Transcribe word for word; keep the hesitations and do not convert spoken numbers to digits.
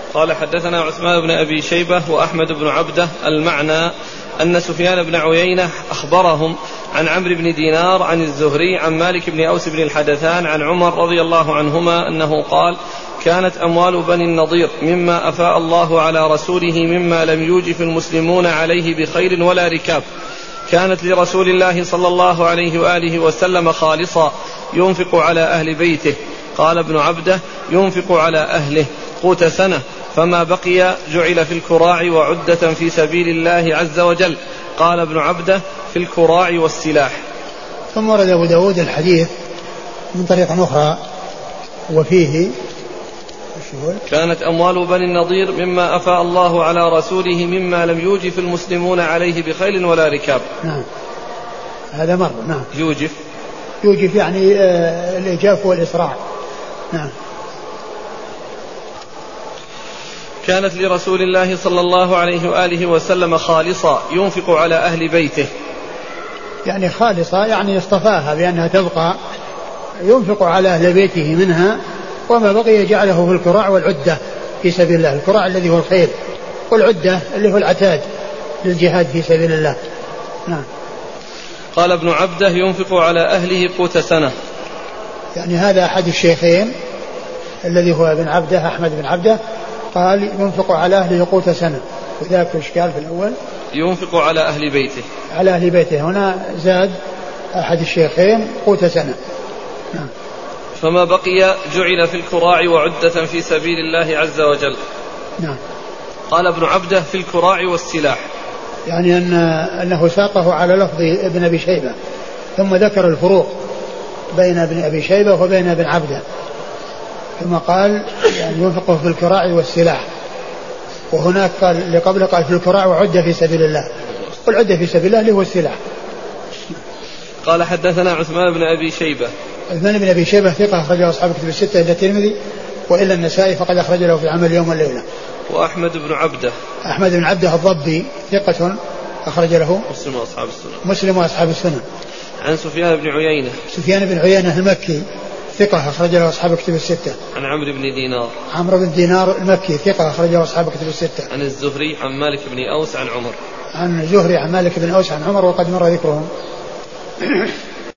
قال حدثنا عثمان بن أبي شيبة وأحمد بن عبده المعنى أن سفيان بن عيينة أخبرهم عن عمرو بن دينار عن الزهري عن مالك بن أوس بن الحدثان عن عمر رضي الله عنهما أنه قال كانت أموال بني النضير مما أفاء الله على رسوله مما لم يوجف المسلمون عليه بخير ولا ركاب، كانت لرسول الله صلى الله عليه وآله وسلم خالصا ينفق على أهل بيته. قال ابن عبده ينفق على أهله قوت سنة، فما بقي جعل في الكراع وعدة في سبيل الله عز وجل. قال ابن عبده في الكراع والسلاح. ثم ورد أبو داود الحديث من طريق أخرى وفيه كانت أموال بني النضير مما أفاء الله على رسوله مما لم يوجف المسلمون عليه بخيل ولا ركاب. نعم هذا مر. نعم يوجف يوجف يعني آه الإجاف والإسراع. نعم. كانت لرسول الله صلى الله عليه وآله وسلم خالصة ينفق على أهل بيته، يعني خالصة يعني اصطفاها بأنها تبقى، ينفق على أهل بيته منها، وما بقي جعله في الكراع والعدة في سبيل الله. الكراع الذي هو الخيل، والعدة اللي هو العتاد للجهاد في سبيل الله. نعم. قال ابن عبده ينفق على أهله قوت سنة، يعني هذا أحد الشيخين الذي هو ابن عبده أحمد بن عبده قال ينفق على أهله قوت سنة، وذاك الإشكال في الأول ينفق على أهل بيته، على أهل بيته. هنا زاد أحد الشيخين قوت سنة. نعم. فما بقي جعل في الكراع وعدة في سبيل الله عز وجل. نعم. قال ابن عبده في الكراع والسلاح، يعني أن أنه ساقه على لفظ ابن أبي شيبة، ثم ذكر الفروق بين ابن أبي شيبة وبين ابن عبده، ثم قال يعني ينفقه في الكراع والسلاح، وهناك قال اللي قبله قال في الكراع وعدة في سبيل الله، والعدة في سبيل الله اللي هو السلاح. قال حدثنا عثمان بن أبي شيبة. عثمان بن أبي شيبة ثقة أخرجه أصحاب الكتب الستة إلا الترمذي وإلا النسائي فقد أخرج له في العمل اليوم والليلة. وأحمد بن عبده. أحمد بن عبده الضبي ثقة أخرج له مسلم وأصحاب السنن. مسلم وأصحاب السنن. عن سفيان بن عيينة. سفيان بن عيينة المكي ثقة أخرج له أصحاب الكتب الستة. عن عمرو بن دينار. عمرو بن دينار المكي ثقة أخرج له أصحاب الكتب الستة. عن الزهري عن مالك بن أوس عن عمر. عن الزهري عن مالك بن أوس عن عمر وقد مر ذكرهم.